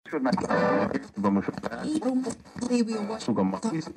Vamos jogar. Sugar monkeys.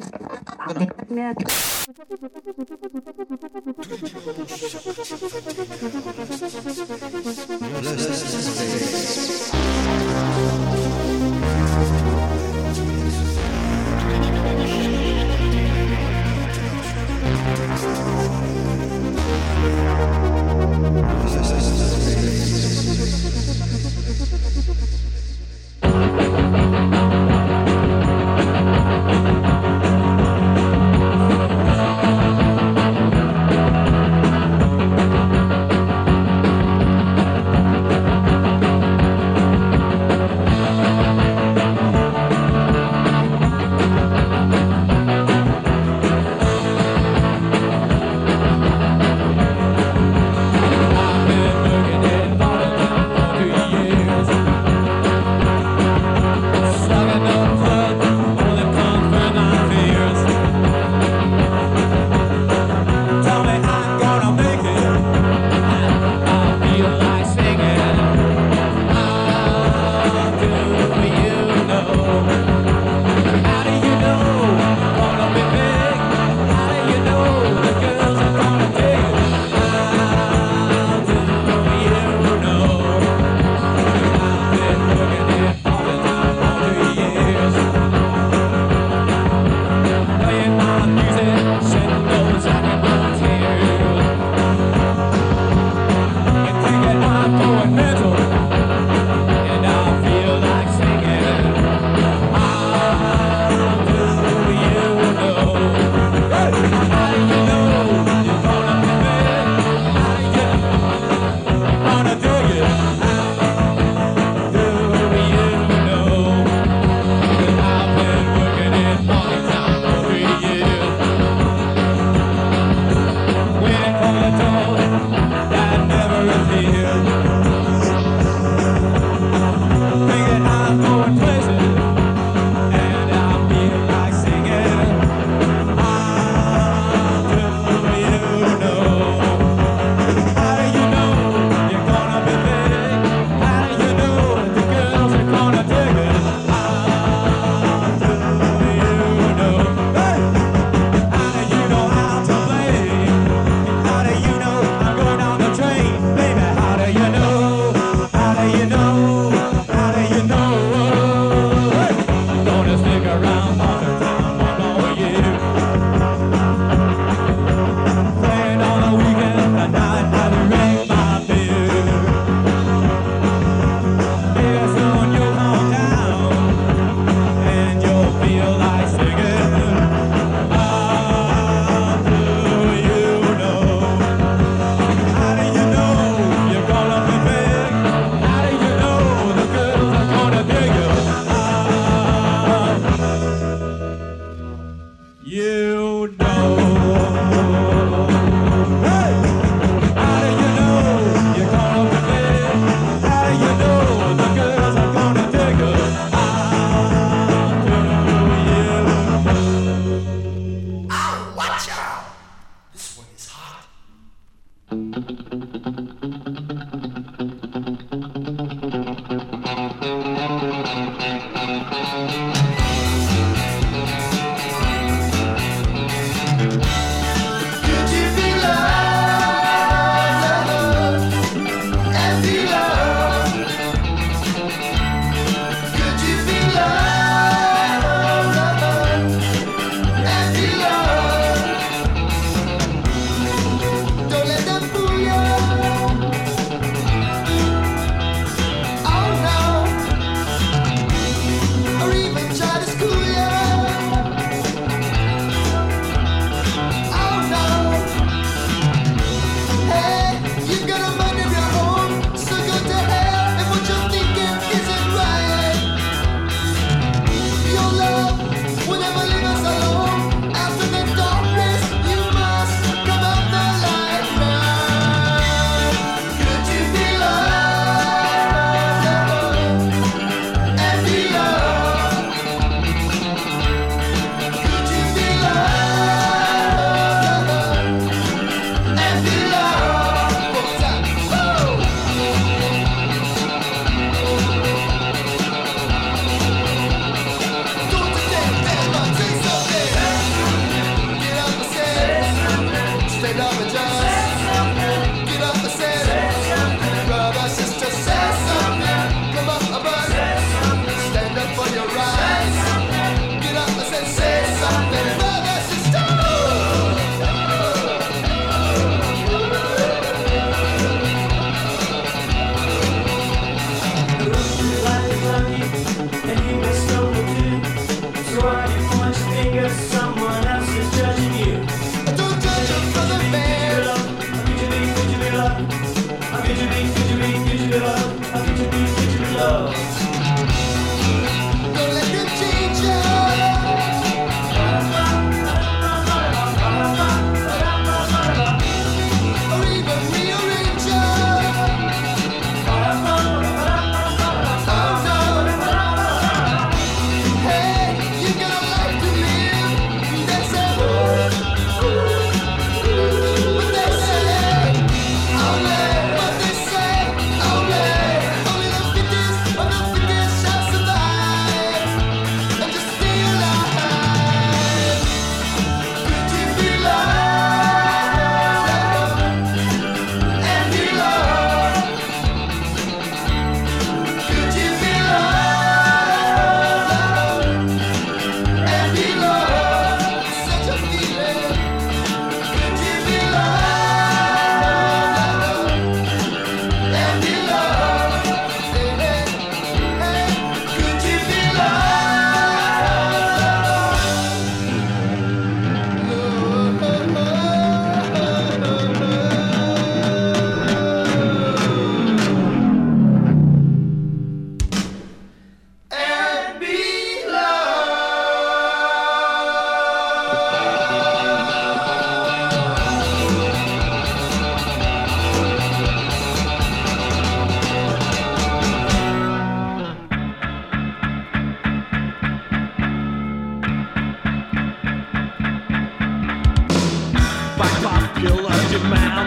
Or even just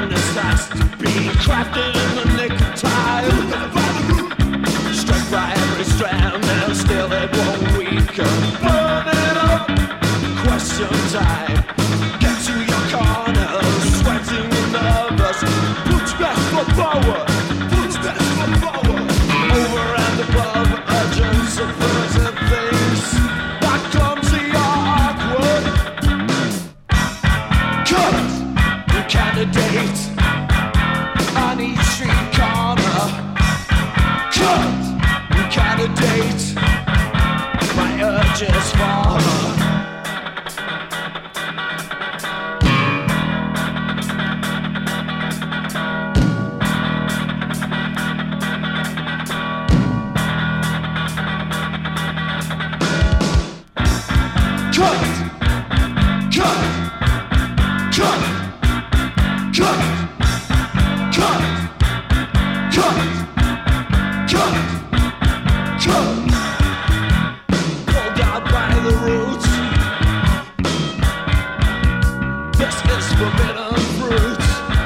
madness has to be crafted in the nick of time. Struck by every strand and still it won't weaken. Burn it up, question time. Get to your corner, sweating and nervous. Put best foot forward, put best foot forward. Over and above, urgent subversive things. That clumsy or awkward. Cut, candidate on each street corner. Cut, candidate, my urges for her. Pulled out by the roots. This is forbidden fruit.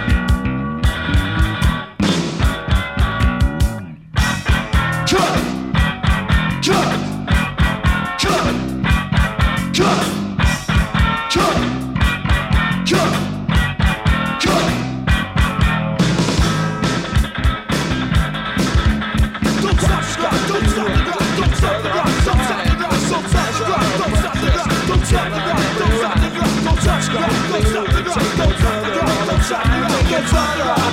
Cut, cut, cut, cut, cut, cut, cut. Don't stop the ground, don't stop the ground, don't stop the ground, don't stop the ground, don't stop the ground, don't stop the ground, don't stop the ground, don't stop the ground, don't touch the ground, don't stop the ground, don't stop the ground, don't stop the ground, get started up.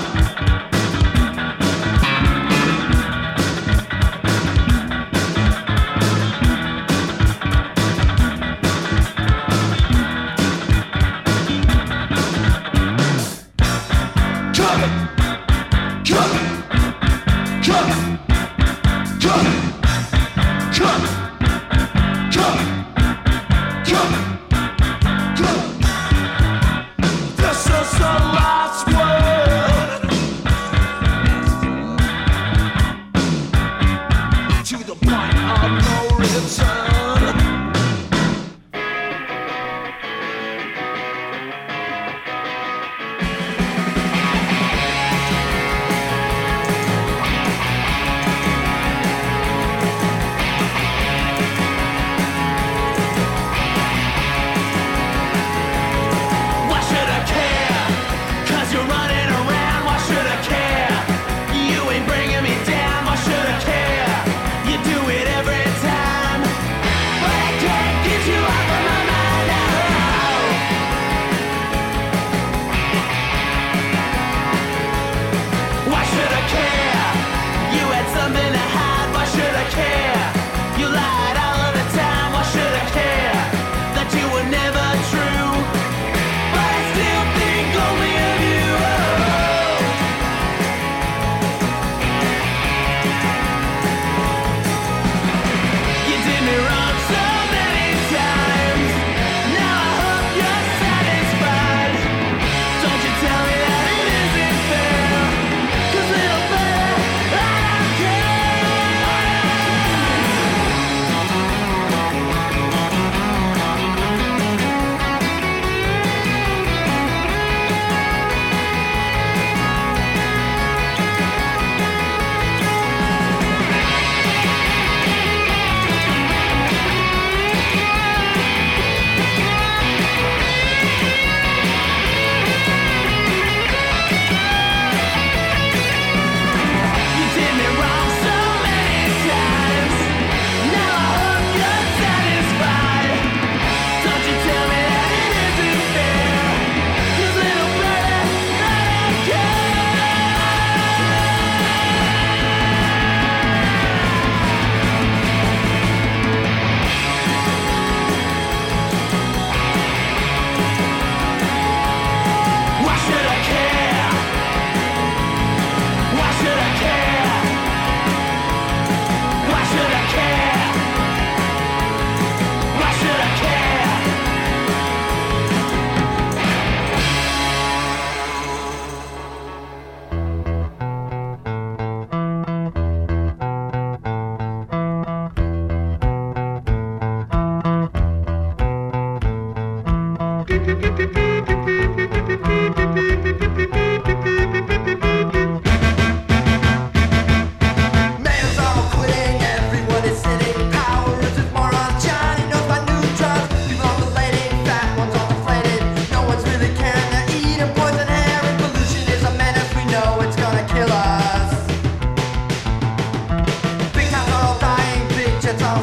This is the last word to the point of no return. Why should I care? 'Cause you're running around. Why should I care? You ain't bringing me down. Why should I care? You do it every time.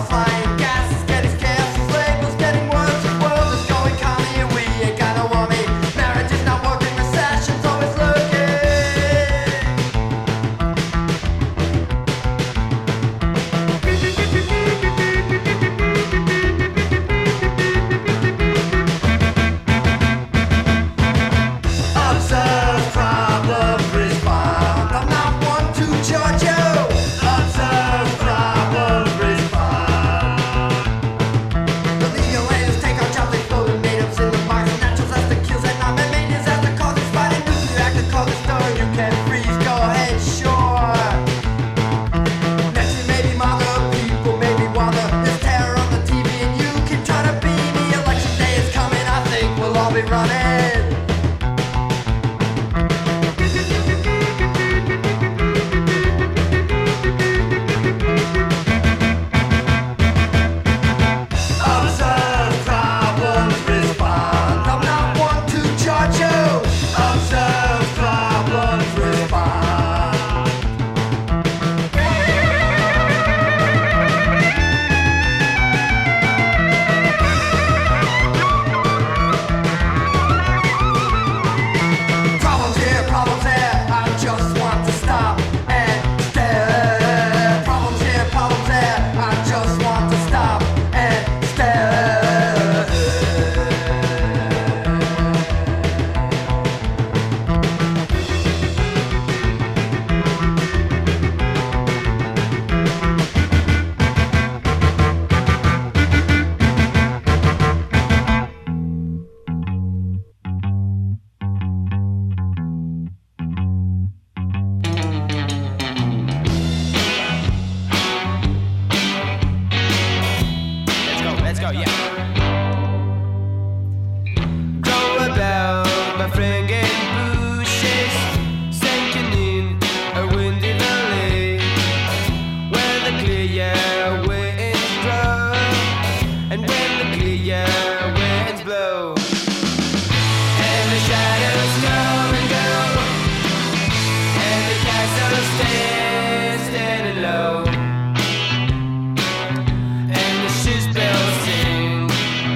flying gas is getting scarce, his label's getting worse, the world is going commie and we ain't got no worry. Marriage is not working, recession's always lurking. Observe, problem, respond. I'm not one to judge you. Observe, problem, respond. The legal aliens take our jobs, they float and made ups in the box. Natural disaster kills and non-man made disaster causes fight and nuclear reactor causes stir. You can freeze, go ahead, sure. Next you maybe mother, people maybe wonder. There's terror on the TV and you can try to be me. Election day is coming, I think we'll all be running. Observe, problems, respond. I'm not one to judge you. Observe, problems, respond. Problems here, problems there. I just want to stop and stare. Problems here, problems there. I just want to stop and stare. Let's go, yeah. Go about my fringing bushes, sinking in a windy valley, where the clear winds blow, and when the clear winds blow, and the shadows come and go, and the castle stands standing low. And the shoes bells sing,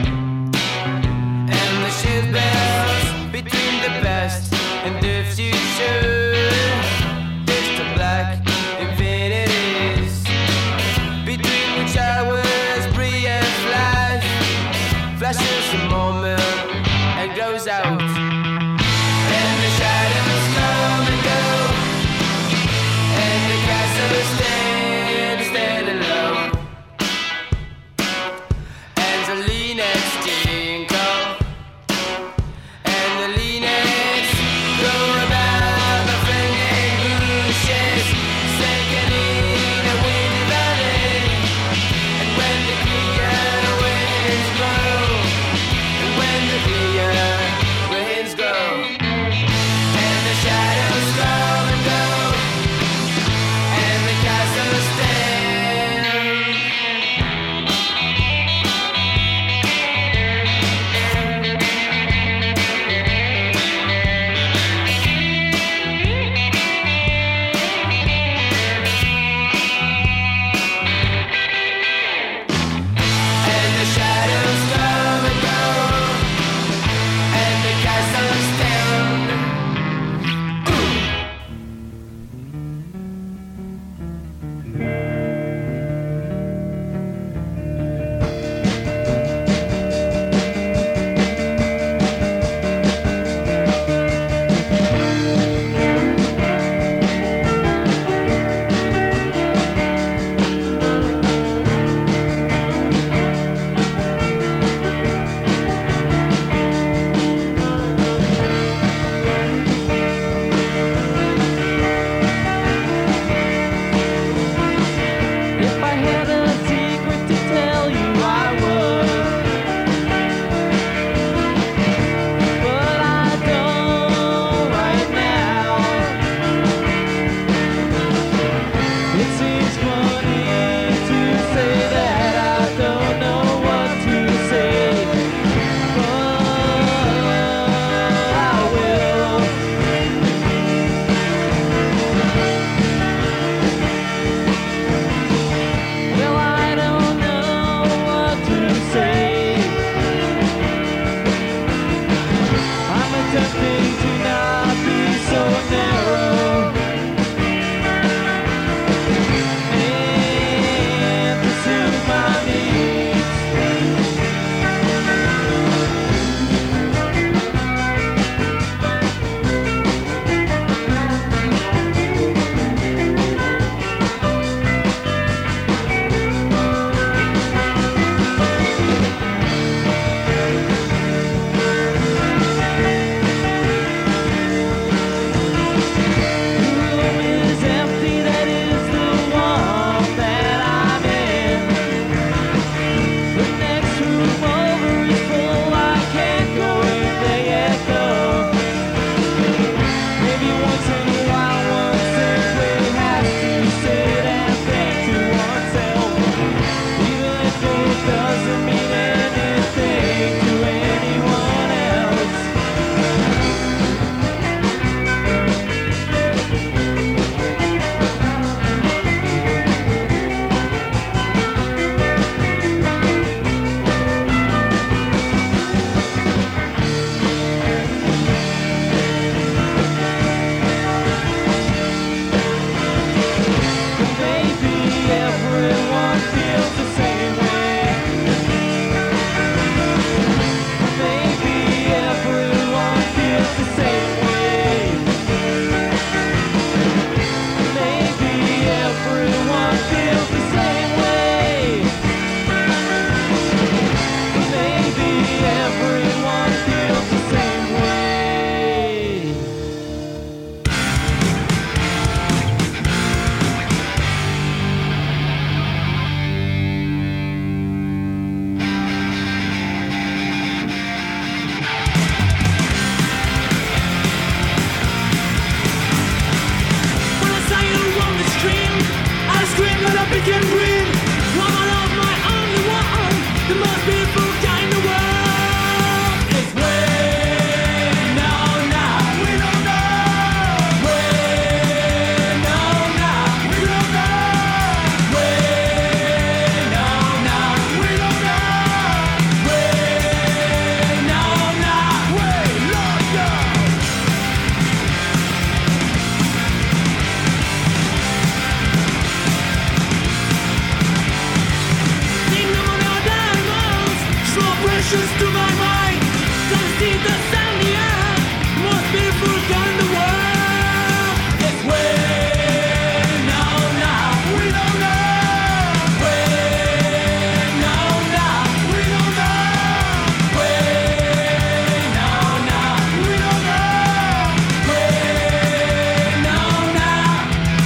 visions to my mind. Don't see the sun in the air. Most beautiful gun in the world. It's way now. We don't know. Way now. We don't know. Way now. We don't know. Way now.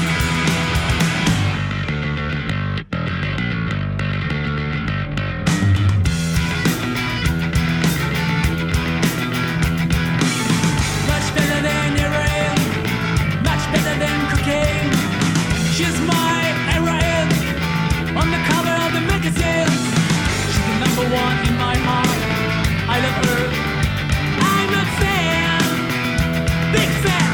Much better than heroin, much better than cocaine. She's my heroine on the cover of the magazine. She's the number one in my heart. I love her. I'm a fan, big fan.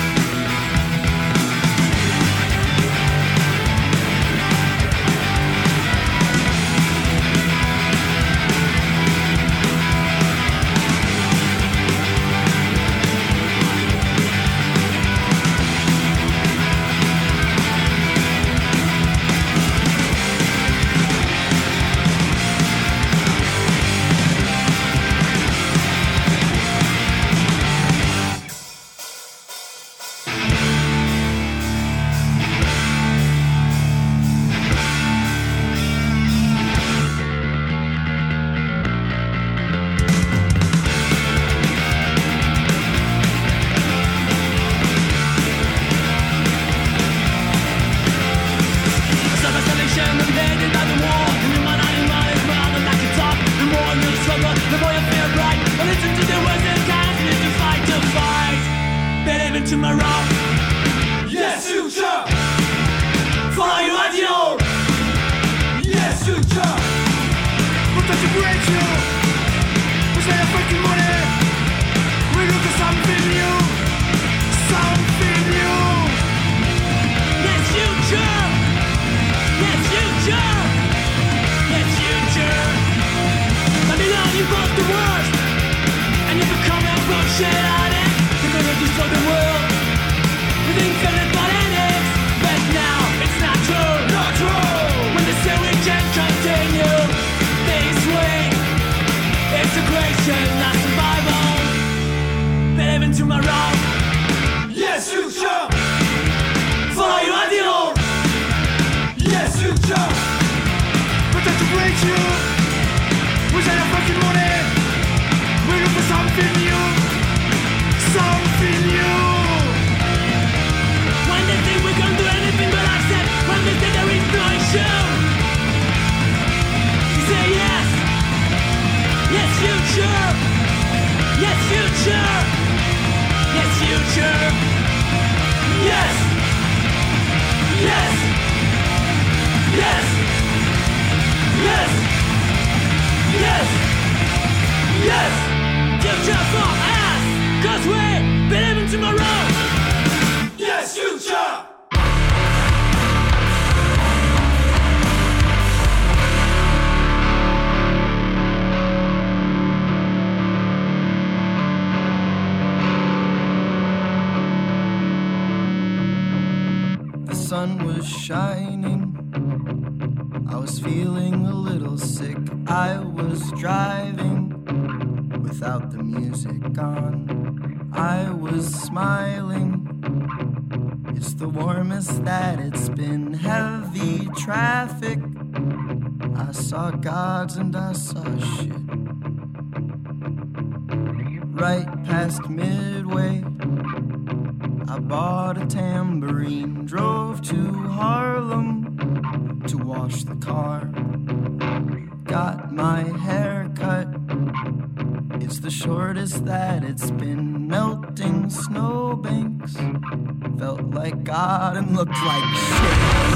Tomorrow, yes, future. Follow your ideal. Yes, future. Protect the great you. We say a fucking money. We look at something new. Something new. Yes, future. Yes, future. Yes, future. Babylon, you got the worst. And you become a bullshit addict. You're gonna destroy the world with infinite politics. But now it's not true. Not true. When they say we can't continue this way, integration, not survival. Believe in tomorrow. Yes, future. Follow your ideal. Yes, future. Protect the great you. We say a fucking money. We look for something new. Something new. When they think we can't do anything but accept, when they say there is no issue, you say yes. Yes, future. Yes, future. Yes, future. Yes. Yes. Yes. Yes. Yes. Yes. Future for us. 'Cause we believe in tomorrow. Yes, future. The sun was shining. I was feeling a little sick. I was driving without the music on. I was smiling. It's the warmest that it's been. Heavy traffic. I saw gods and I saw shit. Right past Midway, I bought a tambourine. Drove to Harlem to wash the car. Got my hair cut. It's the shortest that it's been. Melting snowbanks. Felt like God and looked like shit.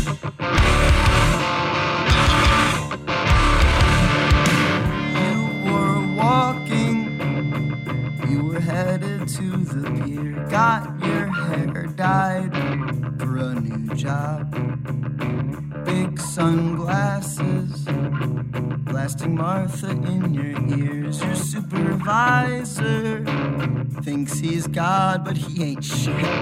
You were walking. You were headed to the pier. Got your hair dyed for a new job. Big sunglasses. Blasting Martha in your ears. Your supervisor thinks he's God, but he ain't shit.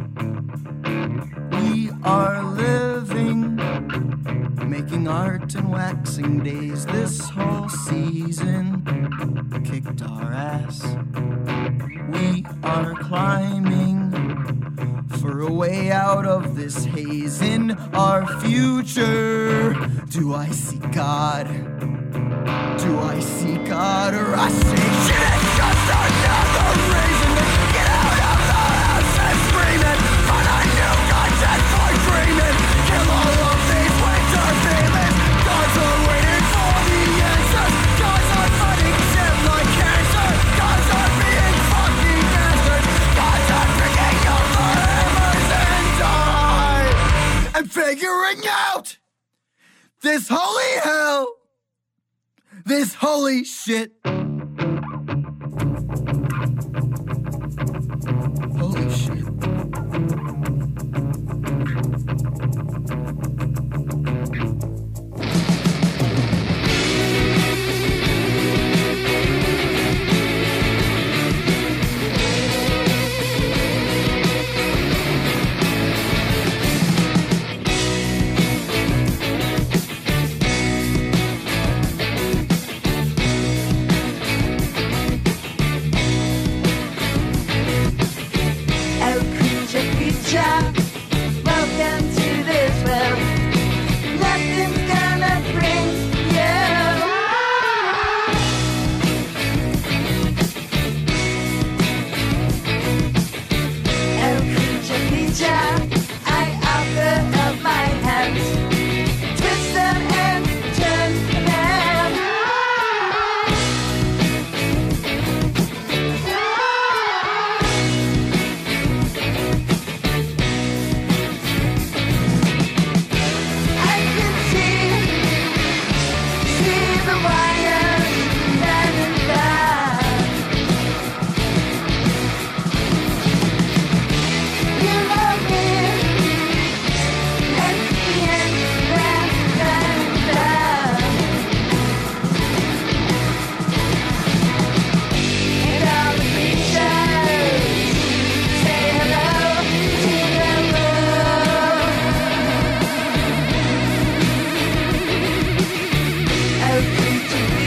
We are living, making art and waxing days this whole season kicked our ass. We are climbing for a way out of this haze in our future. Do I see God? Do I see God? Or I say shit, it's just another reason to get out of the house and screaming. But I knew God said for dreaming. Kill all of these winter feelings. Gods are waiting for the answers. Gods are fighting shit like cancer. Gods are being fucking bastards. Gods are picking up the hammers and die. And figuring out this holy hell. This holy shit. Holy shit. Welcome to this world. Nothing's gonna bring you. Oh, creature, I offer up my hands. Twist them and turn them. To be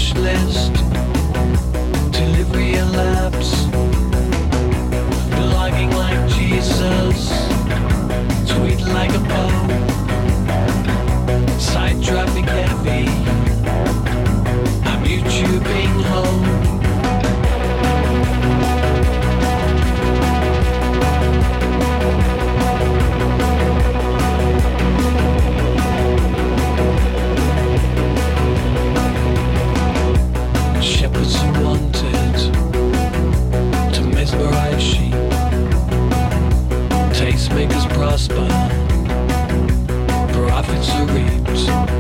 wish list. Delivery elapse. Blogging like Jesus. Tweet like a pope. Side traffic heavy. I'm YouTubing home. Shepherds who wanted to mesmerize sheep. Tastemakers prosper. Profits are reaped.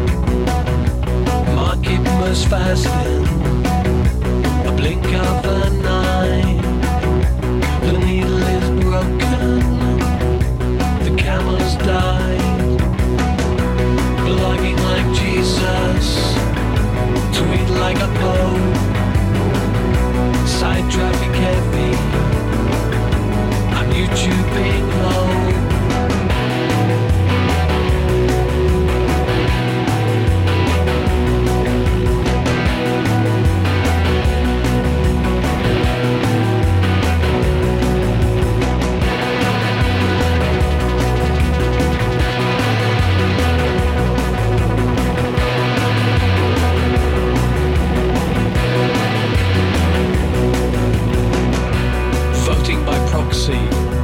Market must fasting. A blink of an eye. The needle is broken. The camels died. Blogging like Jesus. Tweet like a pope. Side traffic heavy. I'm YouTubing home. Voting by proxy,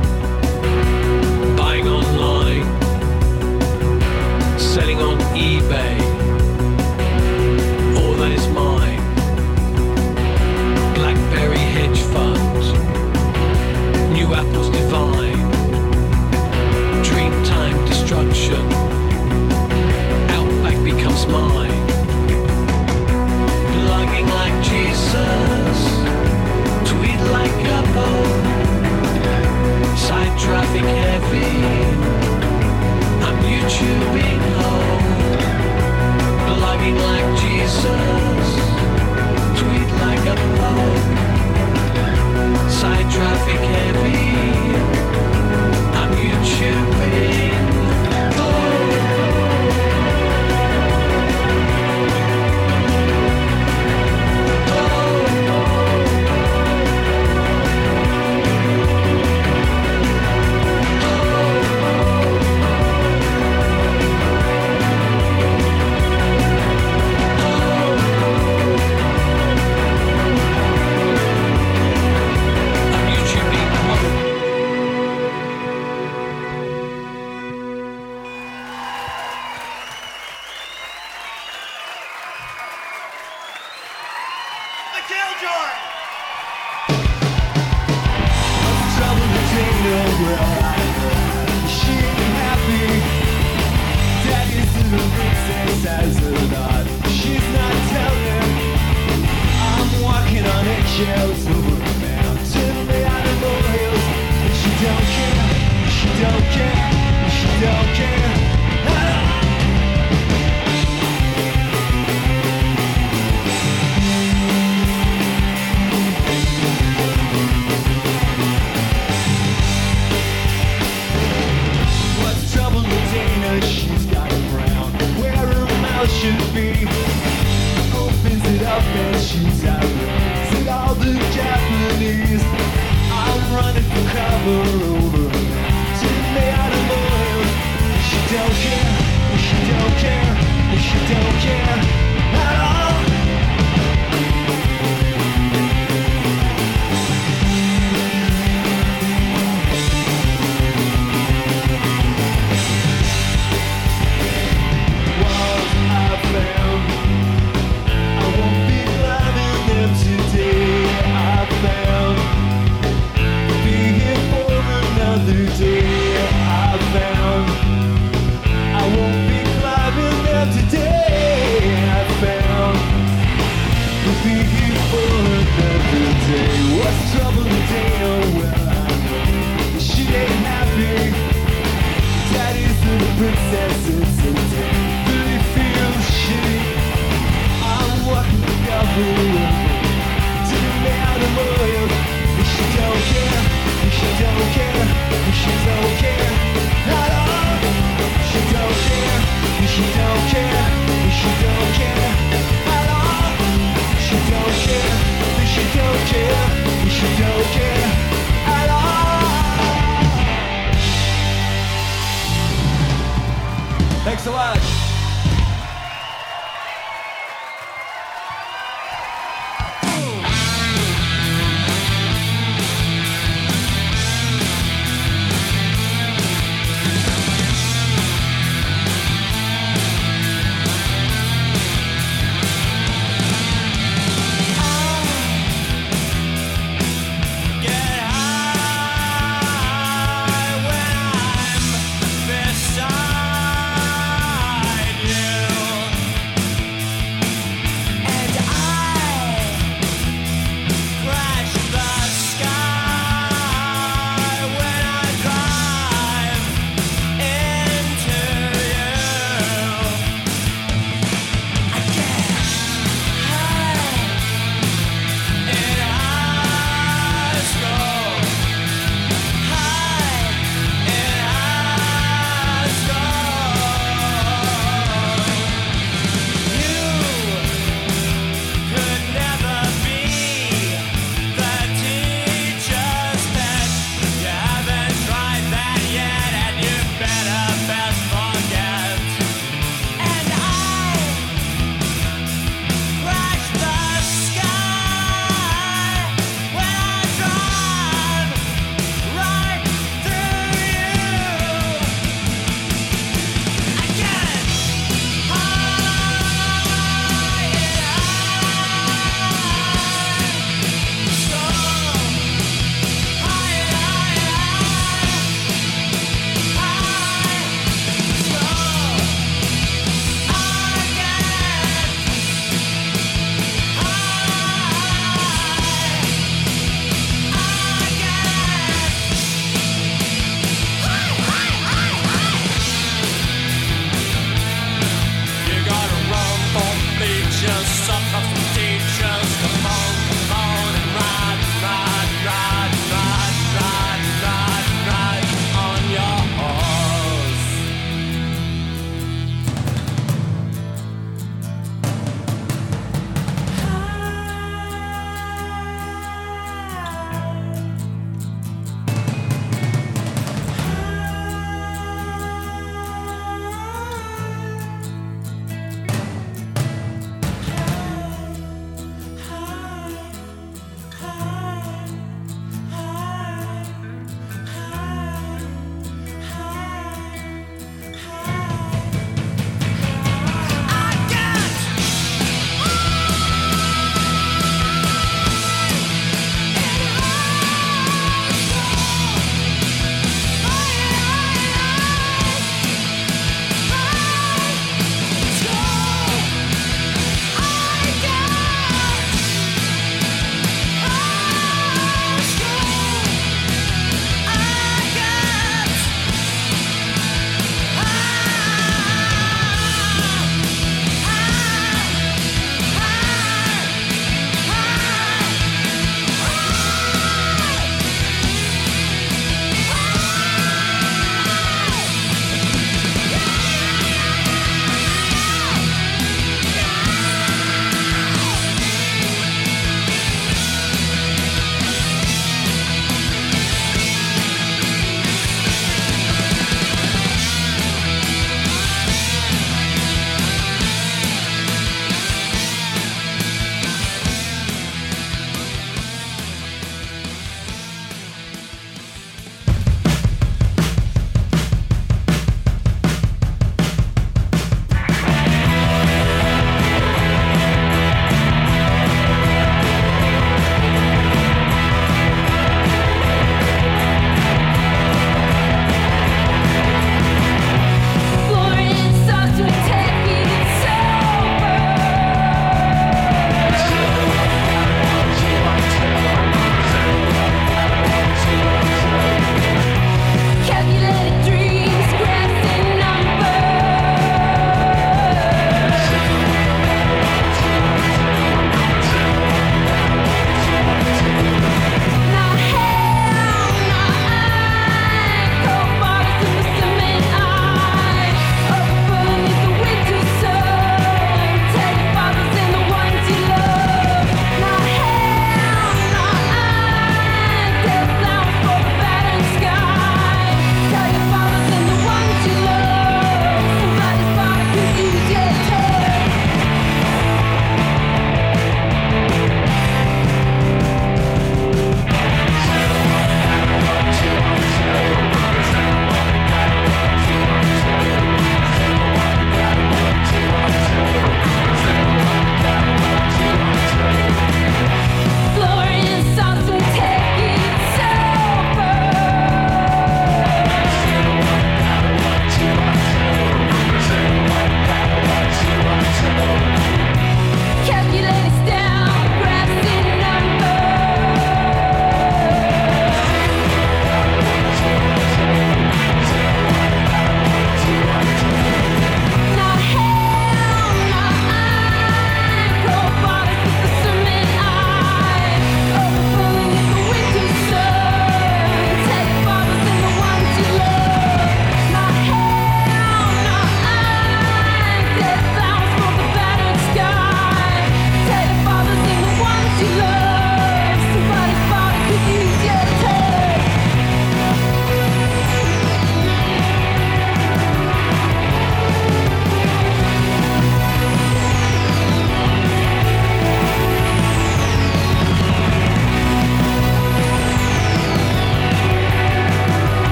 buying online, selling on eBay, all that is mine. BlackBerry hedge fund, new apples divine, dreamtime destruction, Outback becomes mine. Blogging like Jesus, tweet like a pope. Side traffic heavy. I'm YouTubing home. Blogging like Jesus. Tweet like a pope. Side traffic heavy. I'm YouTubing home.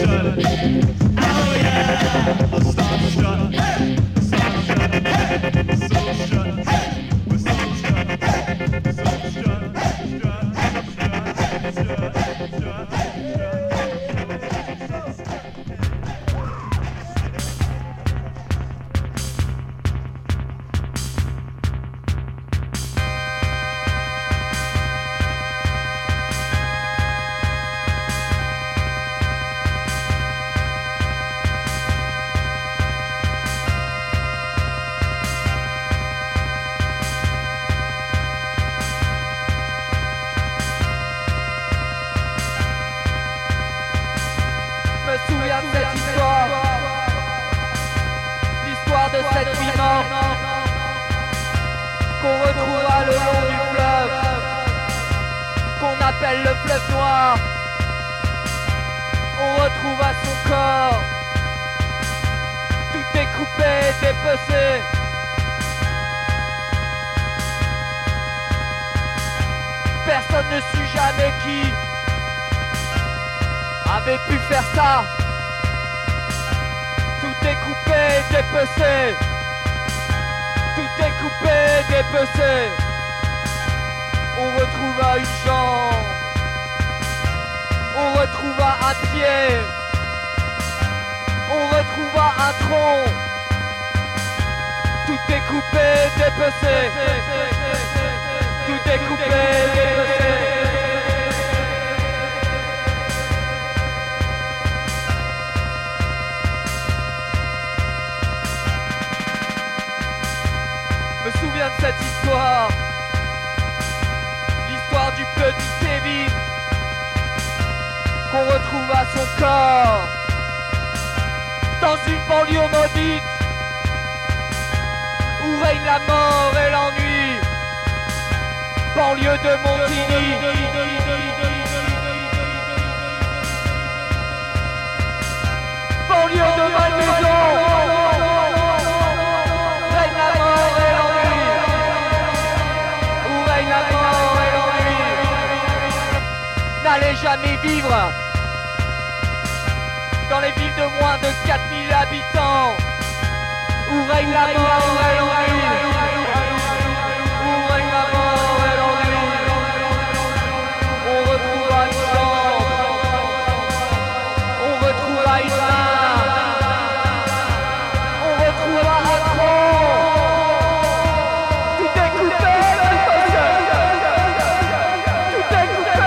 N'allez jamais vivre dans les villes de moins de 4000 habitants où règne la mort et l'ennui. Où règne la mort et l'ennui. On retrouvera une chambre, on retrouvera une main, on retrouvera un tronc. Tout est coupé, tout est coupé.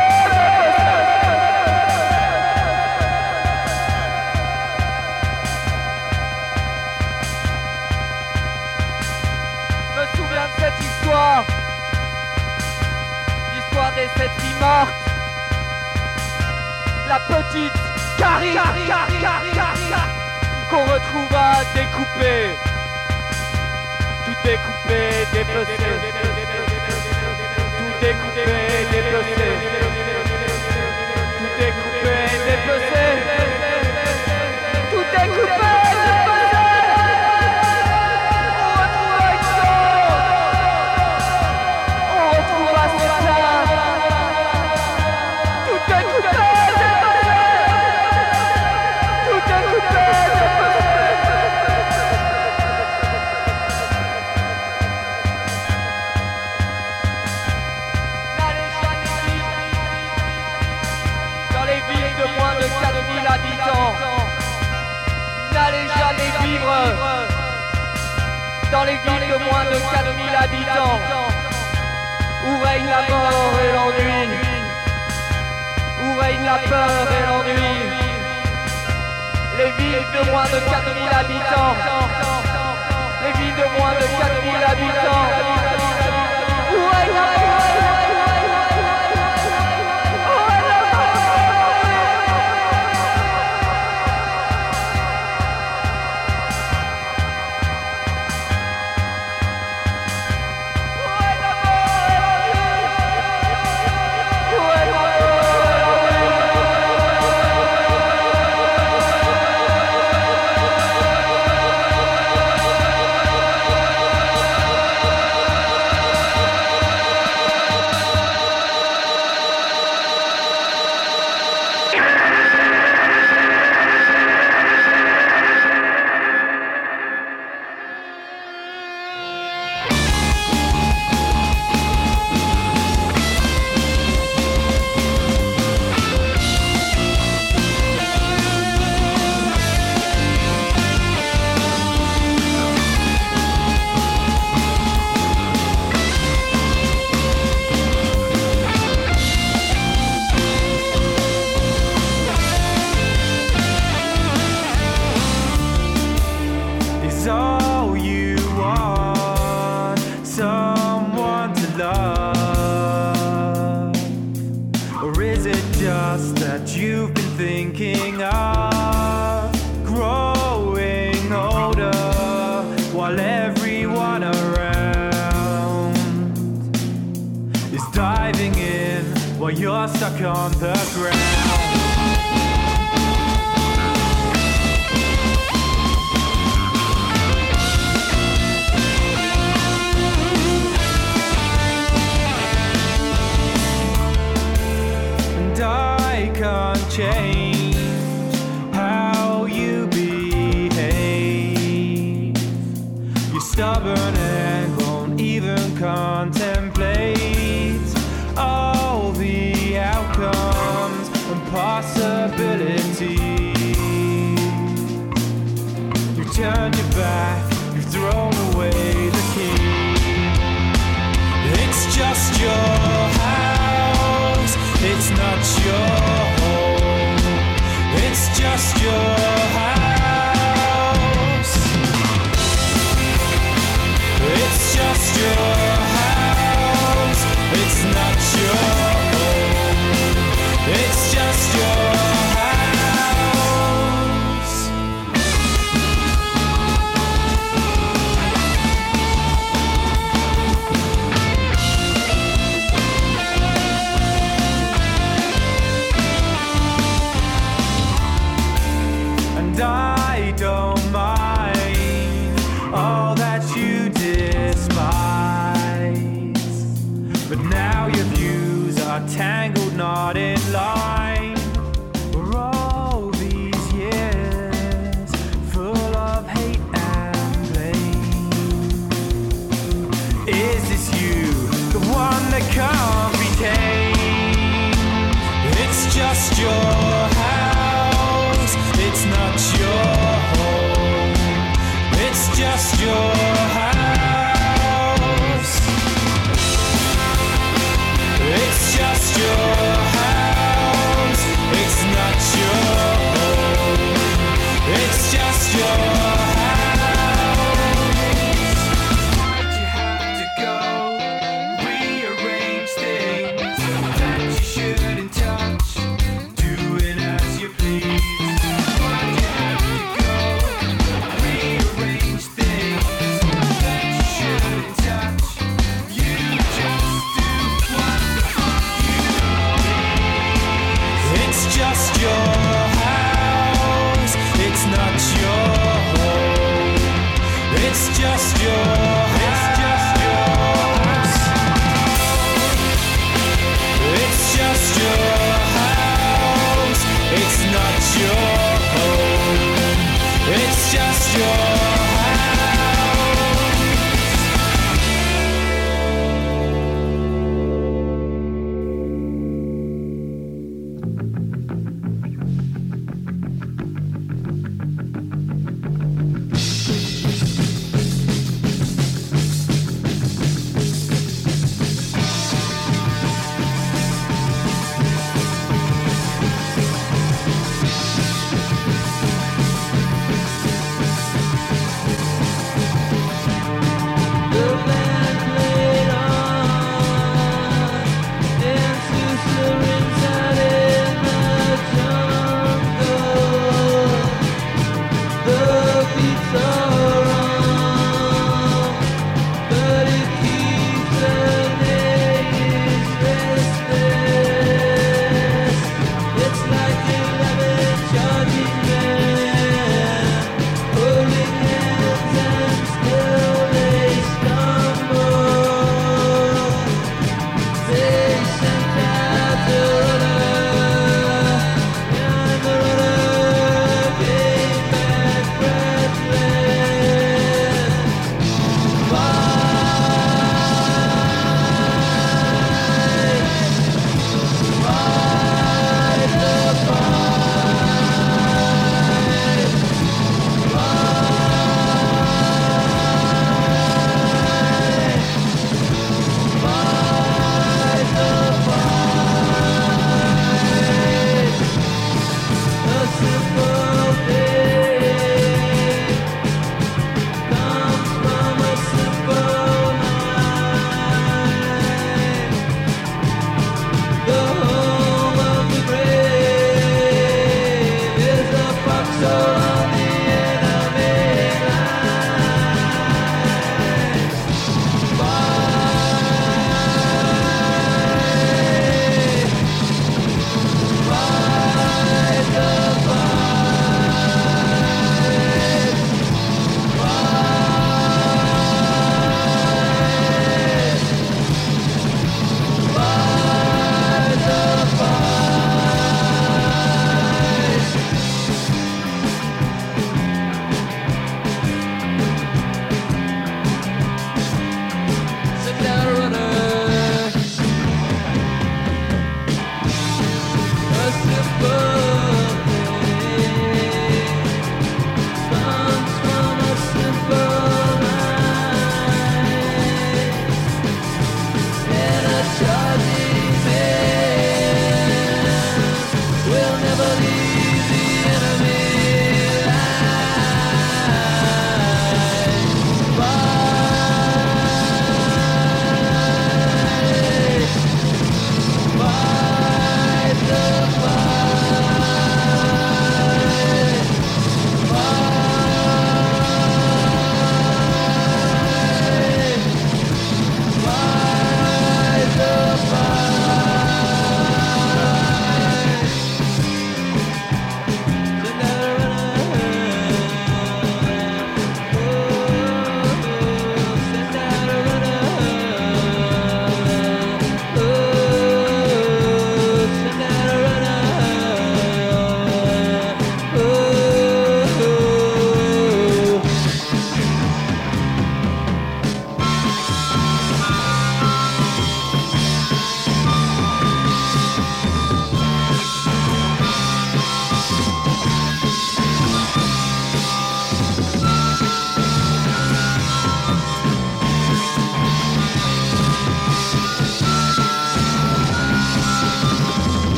Je me souviens de cette histoire, l'histoire des 7 filles mortes. La petite Carrie qu'on retrouva découpée. Tout est coupé, dépecé. Tout est coupé, dépecé. Tout est coupé, dépecé. Tout est coupé, dépecé. On retrouvera une chambre. On retrouvera ses seins. Tout est coupé, dépecé. Tout est coupé, dépecé. N'allez jamais vivre dans les villes de moins de 4000 habitants. N'allez jamais vivre dans les villes de moins de 4000 habitants où règne la mort et l'ennui, où règne la peur et l'ennui. Les villes de moins de 4000 habitants, les villes de moins de 4000 habitants où règne la mort. stuck on the ground. And I can't change how you behave. You're stubborn and won't even contemplate all the outcomes and possibilities. You've turned your back, you've thrown away the key. It's just your house, it's not your home. It's just your house. It's just your house, it's not your home. It's just your house. And I don't mind all that you despise, but now your views are tangled, not in line. For all these years, full of hate and blame. Is this you, the one that can't be tamed? It's just your house, it's not your home. It's just your house. It's just your house, it's not your home. It's just your house. Why'd you have to go? Rearrange things that you shouldn't touch, doing as you please. Why'd you have to go? Rearrange things that you shouldn't touch. You just do what the fuck you please. It's just your house, it's not your home. It's just your house. It's just your house, it's not your home. It's just your house.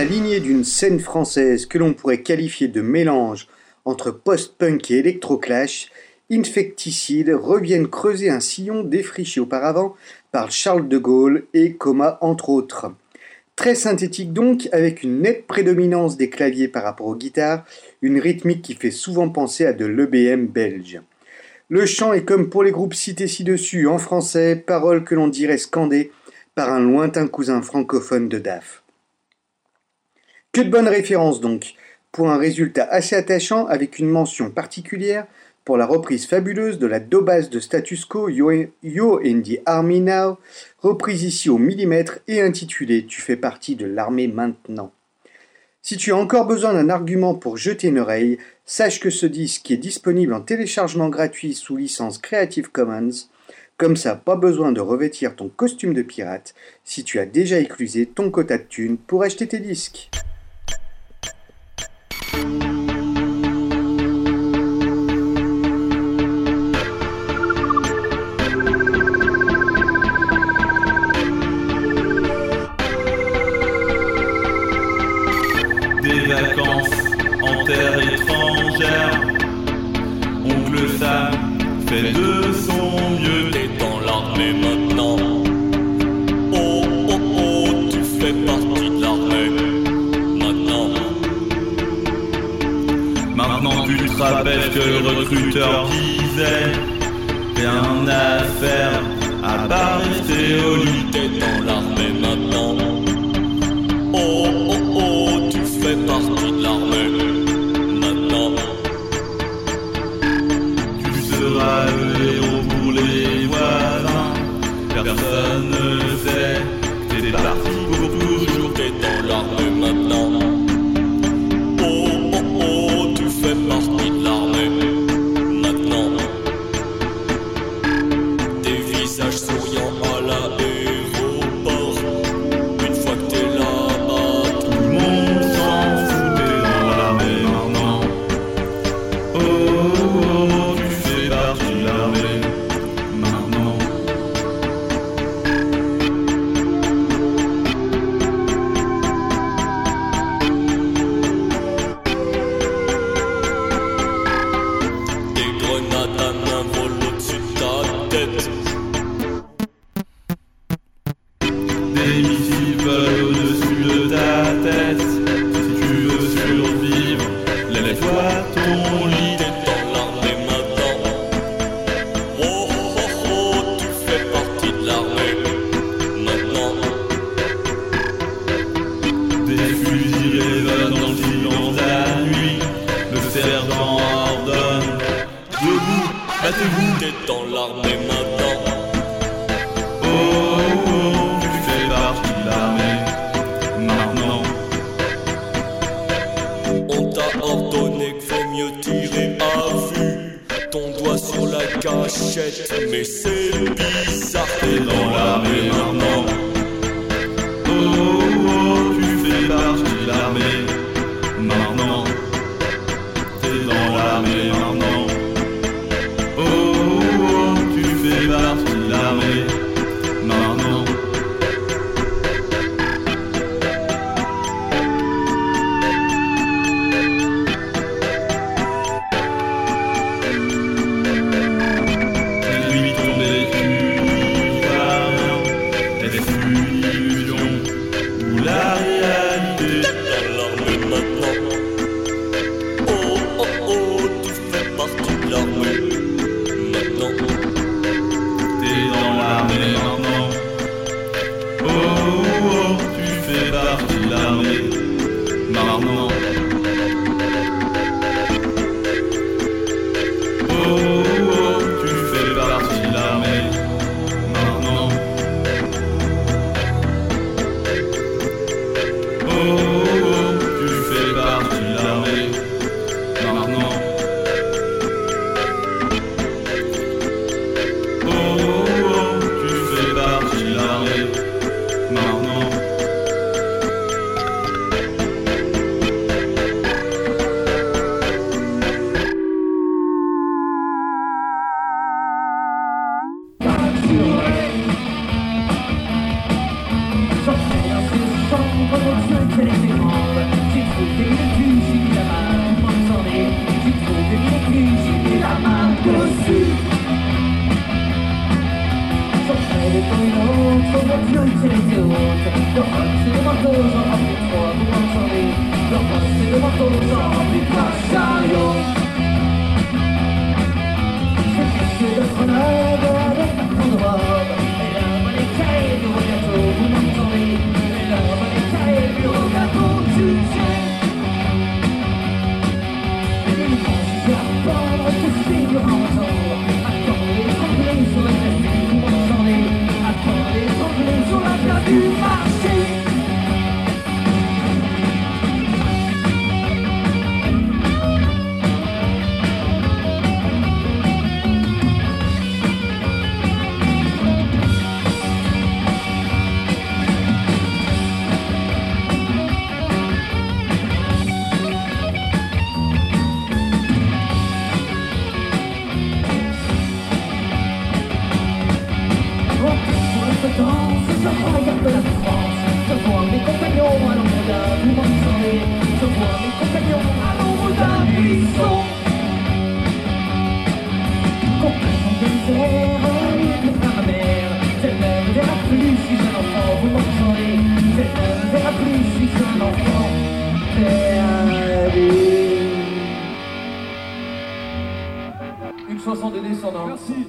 la lignée d'une scène française que l'on pourrait qualifier de mélange entre post-punk et électro-clash, Infecticide reviennent creuser un sillon défriché auparavant par Charles de Gaulle et Coma entre autres. Très synthétique donc, avec une nette prédominance des claviers par rapport aux guitares, une rythmique qui fait souvent penser à de l'EBM belge. Le chant est comme pour les groupes cités ci-dessus en français, paroles que l'on dirait scandées par un lointain cousin francophone de Daf. Que de bonnes références donc, pour un résultat assez attachant avec une mention particulière pour la reprise fabuleuse de la daubasse de Status Quo Yo in the Army Now, reprise ici au millimètre et intitulée « Tu fais partie de l'armée maintenant ». Si tu as encore besoin d'un argument pour jeter une oreille, sache que ce disque est disponible en téléchargement gratuit sous licence Creative Commons. Comme ça, pas besoin de revêtir ton costume de pirate si tu as déjà éclusé ton quota de thunes pour acheter tes disques. Des vacances en terre étrangère, oncle Sam fait de son mieux. T'es dans l'armée maintenant. Oh oh oh, tu fais partie de l'armée maintenant. Maintenant tu te rappelles que le recruteur disait rien à faire à part rester au lit. T'es dans l'armée maintenant. Oh oh oh, tu fais partie de l'armée maintenant. Tu seras le héros pour les voisins. Personne ne sait que t'es parti pour toujours. T'es dans l'armée maintenant. Oh oh oh, tu fais partie de l'armée maintenant. Des visages souriants à l'aéroport. Une fois que t'es là-bas, tout le monde s'en fout. T'es dans l'armée maintenant. Oh oh oh, tu fais partie de l'armée maintenant. Des grenades à main volent au-dessus de ta tête. Des missiles volent au-dessus de ta tête. Si tu veux survivre, lève-toi ton lit. T'es dans l'armée maintenant. Oh oh oh oh, tu fais partie de l'armée maintenant. Des fusils résonnent dans le silence de la nuit. Le sergent ordonne debout, battez-vous. T'es dans l'armée maintenant. Oh oh oh, tu fais partie de l'armée maintenant. On t'a ordonné qu'il faut mieux tirer à vue. Ton doigt sur la cachette, mais c'est bizarre. T'es dans l'armée maintenant. Oh oh oh, tu fais partie de l'armée maintenant. T'es dans l'armée maintenant. Oh oh oh, tu fais partie de l'armée maintenant. Les nuits tombées, tu vois rien. Est-ce une illusion ou la réalité? T'es dans l'armée maintenant. Oh oh oh, tu fais partie de l'armée maintenant. T'es dans l'armée maintenant. Oh oh oh, tu fais partie de l'armée maintenant. Oh oh oh, tu fais partie de l'armée maintenant. Oh oh oh, tu fais partie de l'armée maintenant. Oh oh oh, tu fais partie de l'armée maintenant. Production Télévision. Une chanson de descendants. Merci.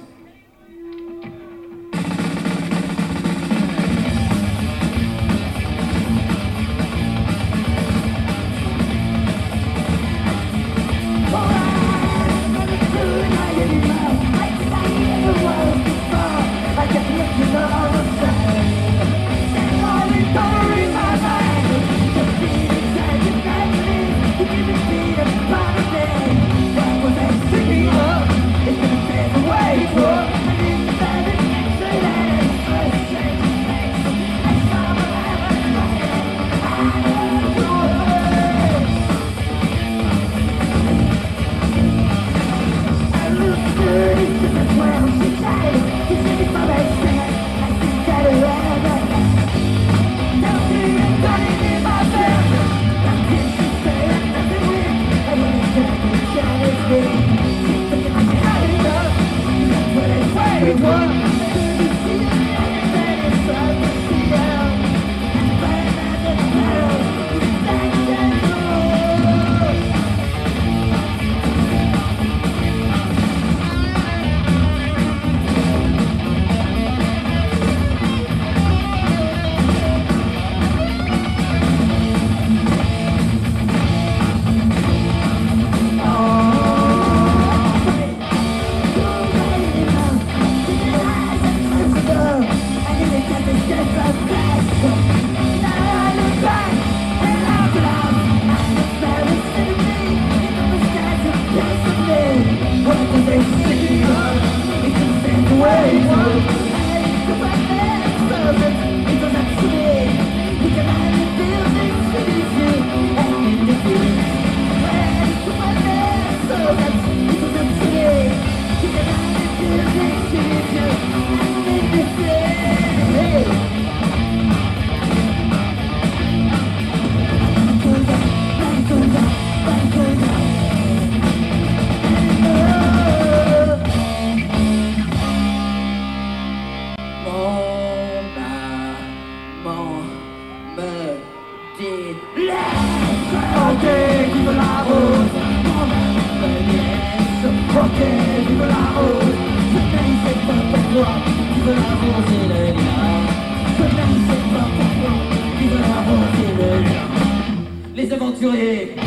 Les aventuriers.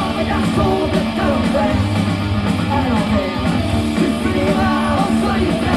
À l'envers, tu finiras en solitaire.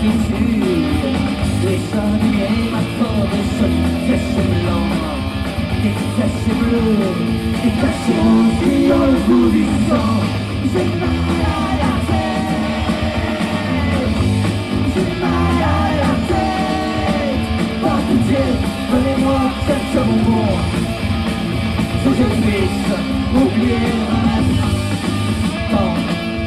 certitude. Les chandeliers m'accordent solides cachets blancs, des cachets bleus, des cachets roses qui ont le goût du sang. J'ai mal à la tête, j'ai mal à la tête. Par pitié, donnez-moi quelques bonbons, que je puisse oublier un instant.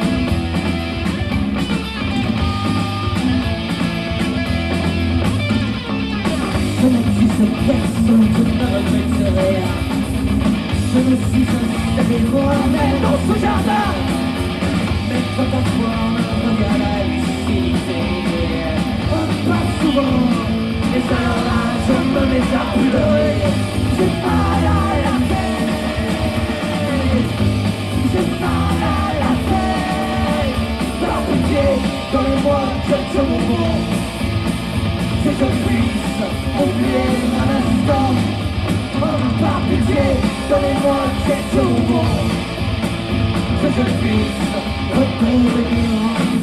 Je n'accuse personne, je ne regrette rien. Je me suis installé moi-même dans ce jardin. Mais quand à fois on me regarde à lucidité, pas souvent, et alors là je me mets à pleurer. J'ai mal à la tête, j'ai mal à la tête. Par pitié, donnez-moi quelques moments, que je puisse oublier un instant. Oh, par pitié, donnez-moi quelques moments, que je puisse redevenir enfant.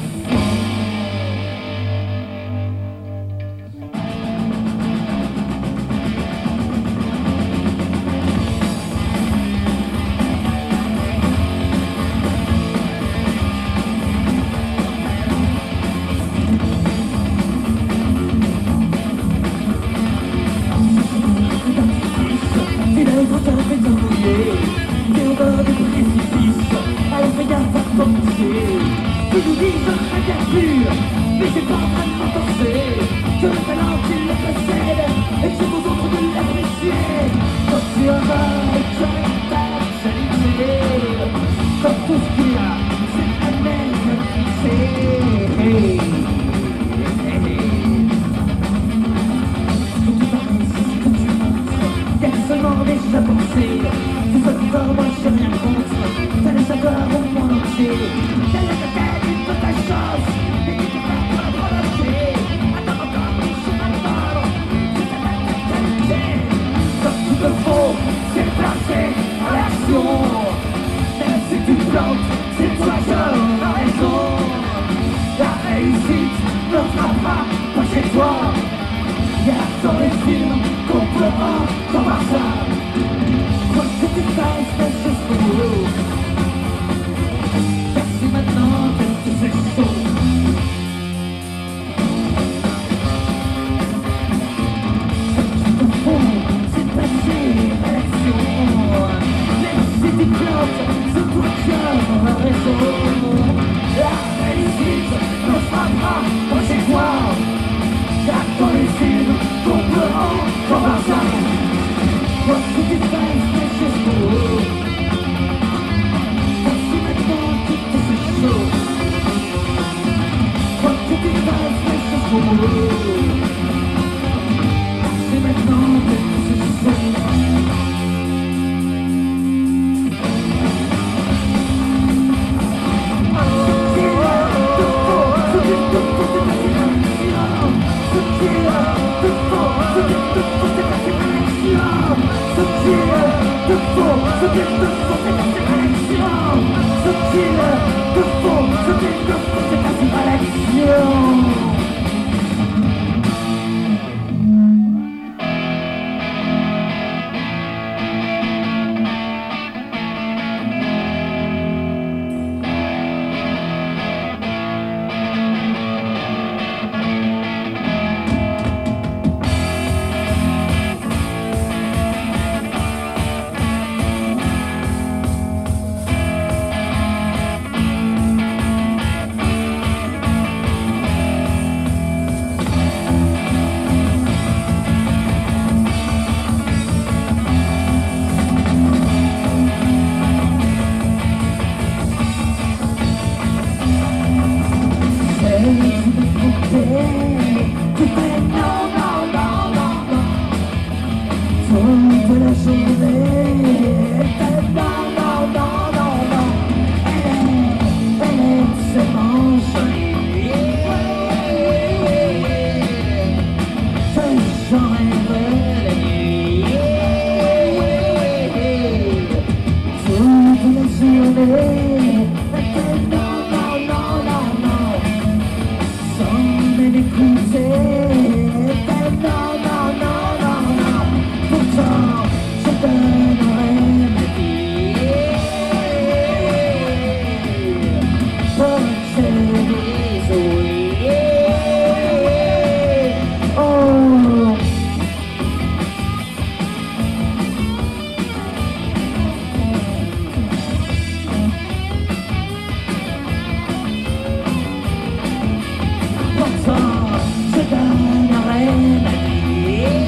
donnerai ma vie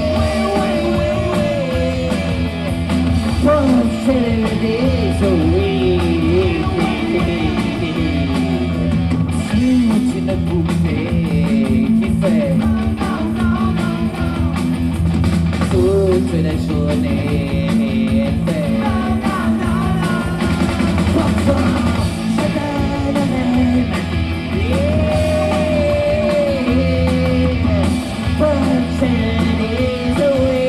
pour s'élever, oui. C'est une poupée qui fait toute la journée, elle fait parfois je donnerai ma vie pour s'élever, oui.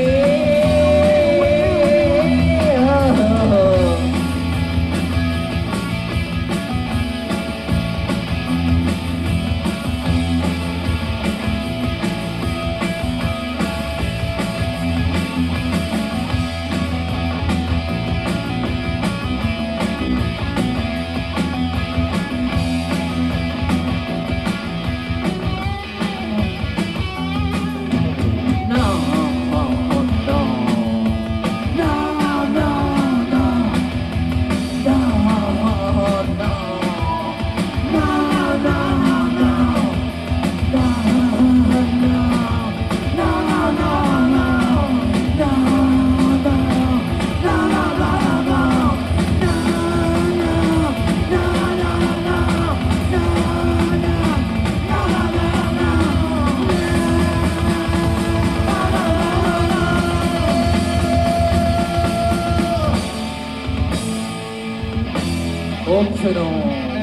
Oh que non.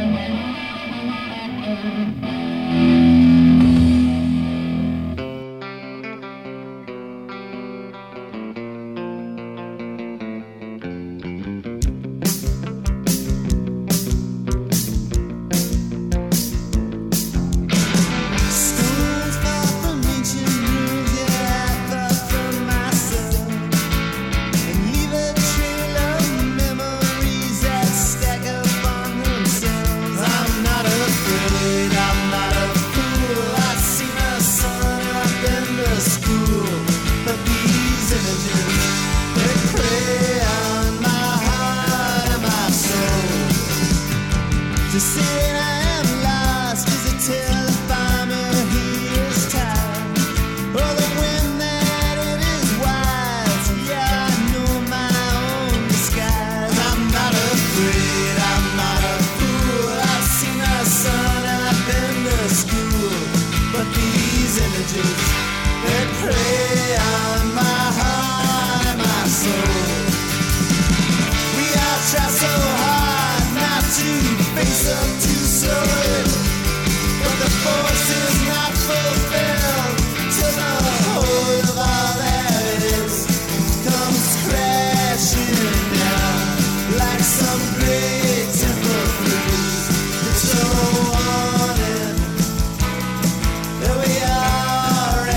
Stones far from ancient ruins, yeah, far from myself, and leave a trail of memories that stack up on themselves. I'm not afraid, I'm not a fool. I see my son up in the school, but these images, they prey on my heart and my soul. To say that I am lost is a tale of farmer he is tired, or the wind that it is wise. Yeah, I know my own disguise. I'm not afraid, I'm not a fool. I've seen my son up in the school, but these images, they prey on my heart and my soul. We all try so hard not to face up to so it, but the force is not fulfilled till the whole of all that it is comes crashing down like some great temple freeze. It's so wanted that we are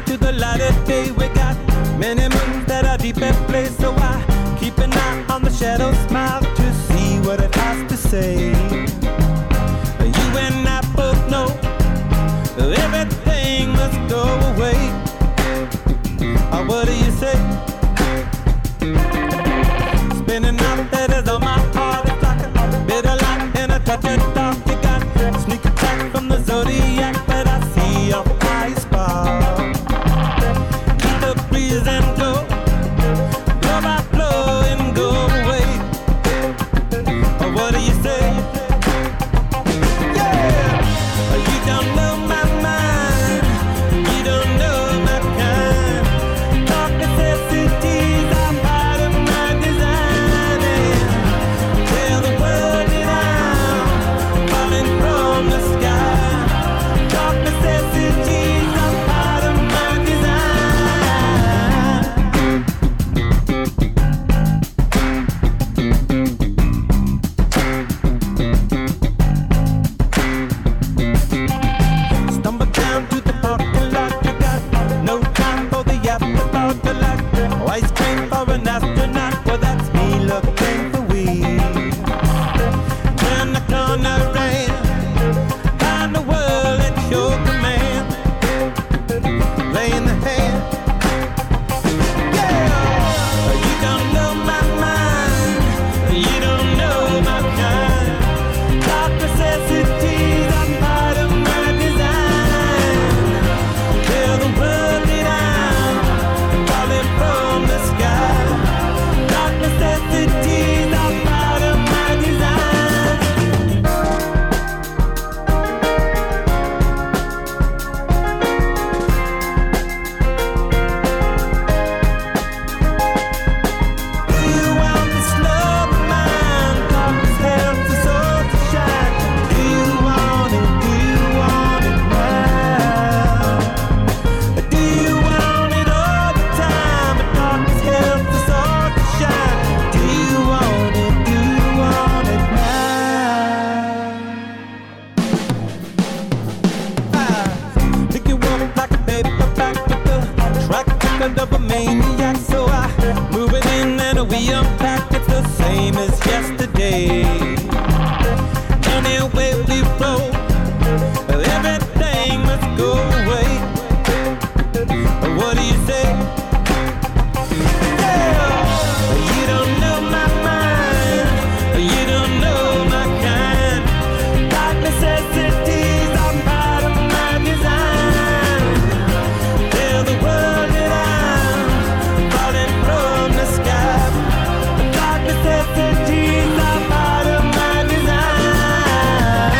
to the light of day. We got many moons that are deep at play, so I keep an eye on the shadow smile to see what it has to say. You and I both know everything must go away. What do you say? Spinning out letters on my heart, it's like a bitter light and a touch of dark. You got sneak attack from the zodiac, but I see your eyes spark. Keep the breeze and go, blow by blow and go away. What do you say? Yeah, you don't know my mind, you don't know my kind. Dark necessities are part of my design. Tell the world that I'm falling from the sky. Dark necessities are part of my design. Stumble down to the parking lot. You got no time for the afterthought. The light, ice cream for an astronaut. Well, that's me looking for weed. Turn the corner and find the world at your command. Lay in the hand. Yeah, you don't know my mind. You don't know my kind. Dark necessities are part of my design. Tell the world that I'm falling from the sky. Dark necessities are part of my design. Do you want this love of mine? Darkness helps us all to shine. Do you want it? Do you want it now? Do you want it all the time? But darkness helps us all to shine. Do you want it? Do you want it now? Pick you up like a paperback with the track record of a maniac. So I move it in and we unpack. It's the same as yesterday. Anyway we flow, everything must go away. What do you say? Yeah, you don't know my mind, you don't know my kind. Dark necessities are part of my design. Tell the world that I'm falling from the sky. Dark necessities are part of my design.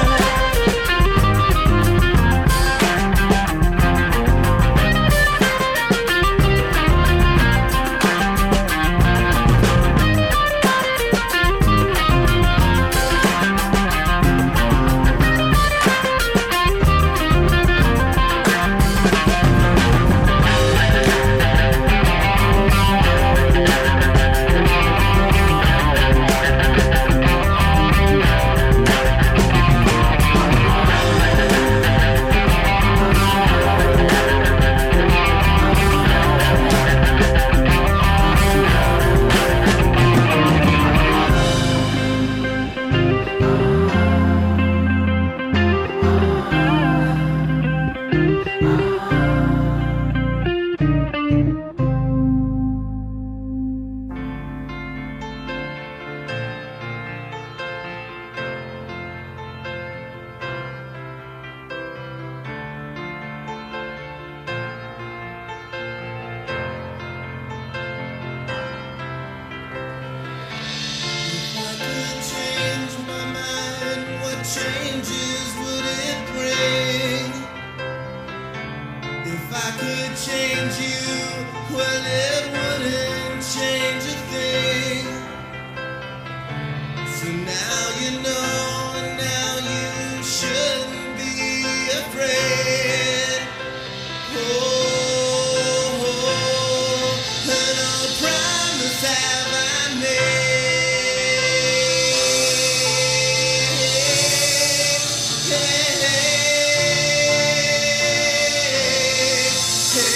change you, well, it wouldn't change a thing. So now you know, and now you shouldn't be afraid. Oh, and I'll promise have I made. Hey,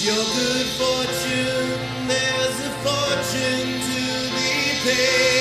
your good fortune, there's a fortune to be paid.